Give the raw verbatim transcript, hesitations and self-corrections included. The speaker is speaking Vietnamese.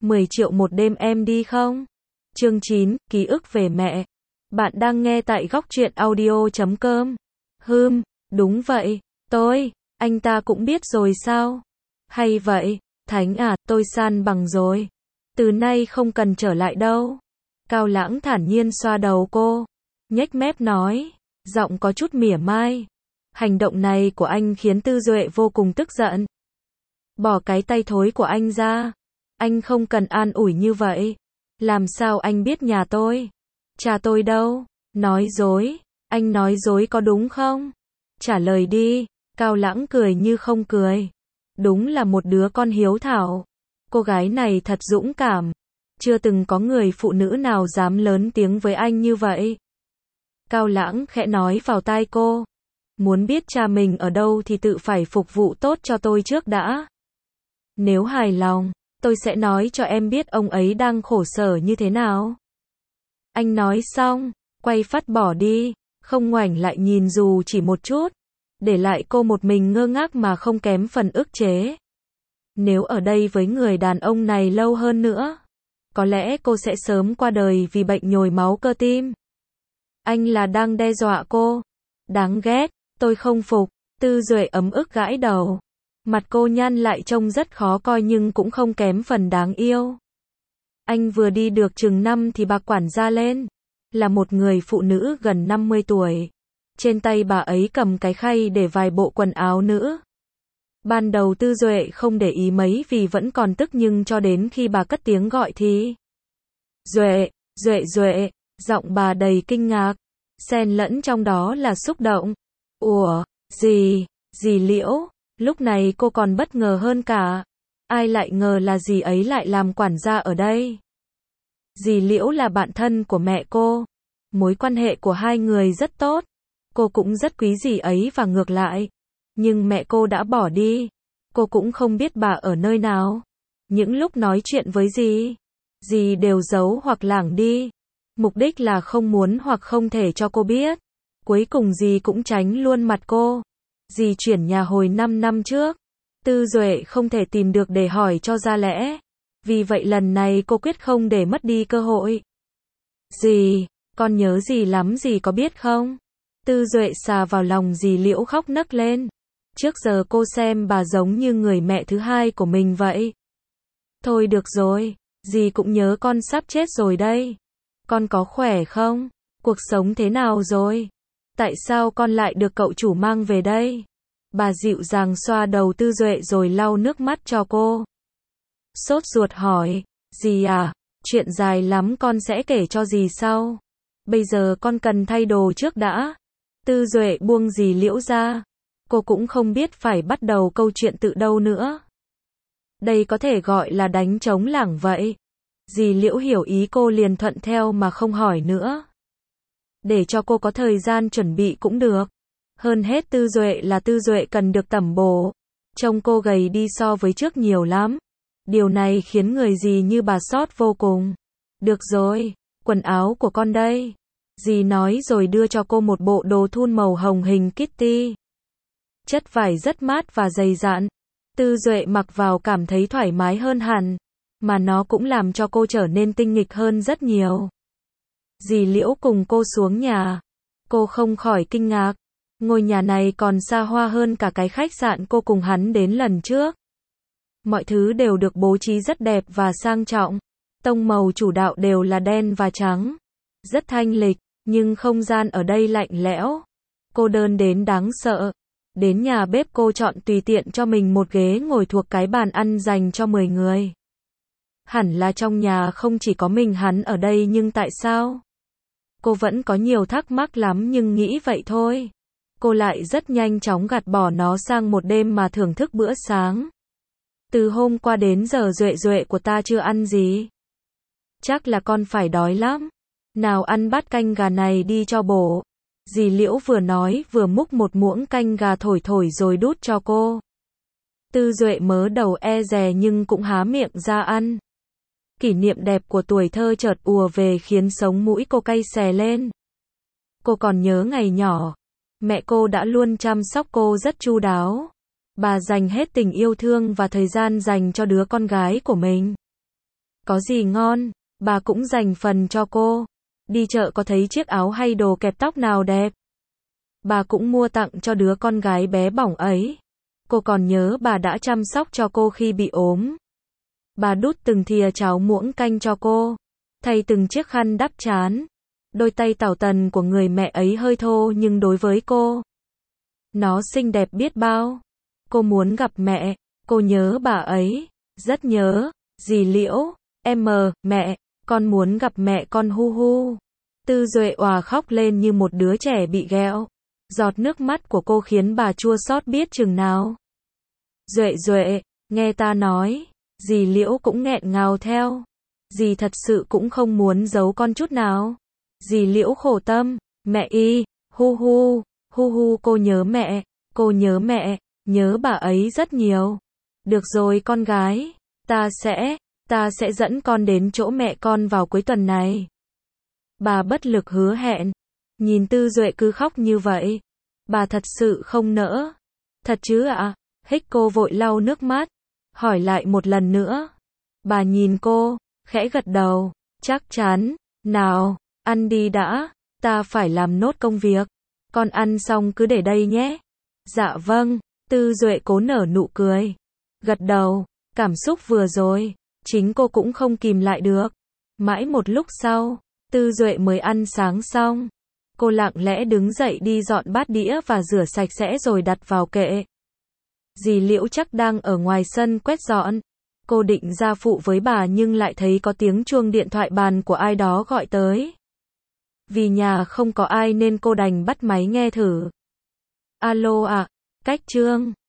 mười triệu một đêm em đi không? Chương chín, ký ức về mẹ. Bạn đang nghe tại góc truyện audio chấm com. Hừm, đúng vậy, tôi, anh ta cũng biết rồi sao? Hay vậy, Thánh à, tôi san bằng rồi. Từ nay không cần trở lại đâu. Cao Lãng thản nhiên xoa đầu cô, nhếch mép nói, giọng có chút mỉa mai. Hành động này của anh khiến Tư Duệ vô cùng tức giận. Bỏ cái tay thối của anh ra. Anh không cần an ủi như vậy. Làm sao anh biết nhà tôi? Cha tôi đâu? Nói dối. Anh nói dối có đúng không? Trả lời đi. Cao Lãng cười như không cười. Đúng là một đứa con hiếu thảo. Cô gái này thật dũng cảm. Chưa từng có người phụ nữ nào dám lớn tiếng với anh như vậy. Cao Lãng khẽ nói vào tai cô. Muốn biết cha mình ở đâu thì tự phải phục vụ tốt cho tôi trước đã. Nếu hài lòng, tôi sẽ nói cho em biết ông ấy đang khổ sở như thế nào. Anh nói xong, quay phát bỏ đi, không ngoảnh lại nhìn dù chỉ một chút, để lại cô một mình ngơ ngác mà không kém phần ức chế. Nếu ở đây với người đàn ông này lâu hơn nữa, có lẽ cô sẽ sớm qua đời vì bệnh nhồi máu cơ tim. Anh là đang đe dọa cô. Đáng ghét, tôi không phục. Tư Duệ ấm ức gãi đầu. Mặt cô nhăn lại trông rất khó coi nhưng cũng không kém phần đáng yêu. Anh vừa đi được chừng năm thì bà quản gia lên. Là một người phụ nữ gần năm mươi tuổi. Trên tay bà ấy cầm cái khay để vài bộ quần áo nữ. Ban đầu Tư Duệ không để ý mấy vì vẫn còn tức nhưng cho đến khi bà cất tiếng gọi thì. Duệ, Duệ Duệ, giọng bà đầy kinh ngạc. Xen lẫn trong đó là xúc động. Ủa, gì, dì Liễu, lúc này cô còn bất ngờ hơn cả. Ai lại ngờ là dì ấy lại làm quản gia ở đây. Dì Liễu là bạn thân của mẹ cô. Mối quan hệ của hai người rất tốt. Cô cũng rất quý dì ấy và ngược lại. Nhưng mẹ cô đã bỏ đi. Cô cũng không biết bà ở nơi nào. Những lúc nói chuyện với dì, dì đều giấu hoặc lảng đi. Mục đích là không muốn hoặc không thể cho cô biết. Cuối cùng dì cũng tránh luôn mặt cô. Dì chuyển nhà hồi năm năm trước. Tư Duệ không thể tìm được để hỏi cho ra lẽ. Vì vậy lần này cô quyết không để mất đi cơ hội. Dì, con nhớ dì lắm dì có biết không? Tư Duệ xà vào lòng dì Liễu khóc nấc lên. Trước giờ cô xem bà giống như người mẹ thứ hai của mình vậy. Thôi được rồi, dì cũng nhớ con sắp chết rồi đây. Con có khỏe không? Cuộc sống thế nào rồi? Tại sao con lại được cậu chủ mang về đây? Bà dịu dàng xoa đầu Tư Duệ rồi lau nước mắt cho cô. Sốt ruột hỏi, dì à, chuyện dài lắm con sẽ kể cho dì sau. Bây giờ con cần thay đồ trước đã. Tư Duệ buông dì Liễu ra. Cô cũng không biết phải bắt đầu câu chuyện từ đâu nữa. Đây có thể gọi là đánh trống lảng vậy. Dì Liễu hiểu ý cô liền thuận theo mà không hỏi nữa. Để cho cô có thời gian chuẩn bị cũng được. Hơn hết Tư Duệ là Tư Duệ cần được tẩm bổ. Trông cô gầy đi so với trước nhiều lắm. Điều này khiến người dì như bà xót vô cùng. Được rồi, quần áo của con đây. Dì nói rồi đưa cho cô một bộ đồ thun màu hồng hình Kitty. Chất vải rất mát và dày dặn. Tư Duệ mặc vào cảm thấy thoải mái hơn hẳn. Mà nó cũng làm cho cô trở nên tinh nghịch hơn rất nhiều. Dì Liễu cùng cô xuống nhà. Cô không khỏi kinh ngạc. Ngôi nhà này còn xa hoa hơn cả cái khách sạn cô cùng hắn đến lần trước. Mọi thứ đều được bố trí rất đẹp và sang trọng. Tông màu chủ đạo đều là đen và trắng. Rất thanh lịch, nhưng không gian ở đây lạnh lẽo. Cô đơn đến đáng sợ. Đến nhà bếp cô chọn tùy tiện cho mình một ghế ngồi thuộc cái bàn ăn dành cho mười người. Hẳn là trong nhà không chỉ có mình hắn ở đây nhưng tại sao? Cô vẫn có nhiều thắc mắc lắm nhưng nghĩ vậy thôi. Cô lại rất nhanh chóng gạt bỏ nó sang một đêm mà thưởng thức bữa sáng. Từ hôm qua đến giờ Duệ Duệ của ta chưa ăn gì. Chắc là con phải đói lắm. Nào ăn bát canh gà này đi cho bổ. Dì Liễu vừa nói vừa múc một muỗng canh gà thổi thổi rồi đút cho cô. Tư Duệ mớ đầu e dè nhưng cũng há miệng ra ăn. Kỷ niệm đẹp của tuổi thơ chợt ùa về khiến sống mũi cô cay xè lên. Cô còn nhớ ngày nhỏ, mẹ cô đã luôn chăm sóc cô rất chu đáo. Bà dành hết tình yêu thương và thời gian dành cho đứa con gái của mình. Có gì ngon, bà cũng dành phần cho cô. Đi chợ có thấy chiếc áo hay đồ kẹp tóc nào đẹp, bà cũng mua tặng cho đứa con gái bé bỏng ấy. Cô còn nhớ bà đã chăm sóc cho cô khi bị ốm. Bà đút từng thìa cháo muỗng canh cho cô, thay từng chiếc khăn đắp trán. Đôi tay tảo tần của người mẹ ấy hơi thô nhưng đối với cô, nó xinh đẹp biết bao. Cô muốn gặp mẹ, cô nhớ bà ấy, rất nhớ. Dì Liễu, em mờ, mẹ, con muốn gặp mẹ con hu hu. Tư Duệ òa khóc lên như một đứa trẻ bị ghẹo. Giọt nước mắt của cô khiến bà chua xót biết chừng nào. Duệ Duệ, nghe ta nói. Dì Liễu cũng nghẹn ngào theo. Dì thật sự cũng không muốn giấu con chút nào. Dì Liễu khổ tâm, mẹ y, hu hu, hu hu cô nhớ mẹ, cô nhớ mẹ, nhớ bà ấy rất nhiều. Được rồi con gái, ta sẽ, ta sẽ dẫn con đến chỗ mẹ con vào cuối tuần này. Bà bất lực hứa hẹn. Nhìn Tư Duệ cứ khóc như vậy, bà thật sự không nỡ. Thật chứ ạ? À? Hiko vội lau nước mắt, hỏi lại một lần nữa. Bà nhìn cô, khẽ gật đầu, chắc chắn. Nào, ăn đi đã, ta phải làm nốt công việc. Con ăn xong cứ để đây nhé. Dạ vâng. Tư Duệ cố nở nụ cười, gật đầu. Cảm xúc vừa rồi, chính cô cũng không kìm lại được. Mãi một lúc sau, Tư Duệ mới ăn sáng xong. Cô lặng lẽ đứng dậy đi dọn bát đĩa và rửa sạch sẽ rồi đặt vào kệ. Dì Liễu chắc đang ở ngoài sân quét dọn. Cô định ra phụ với bà nhưng lại thấy có tiếng chuông điện thoại bàn của ai đó gọi tới. Vì nhà không có ai nên cô đành bắt máy nghe thử. Alo ạ, à, Cách Trương.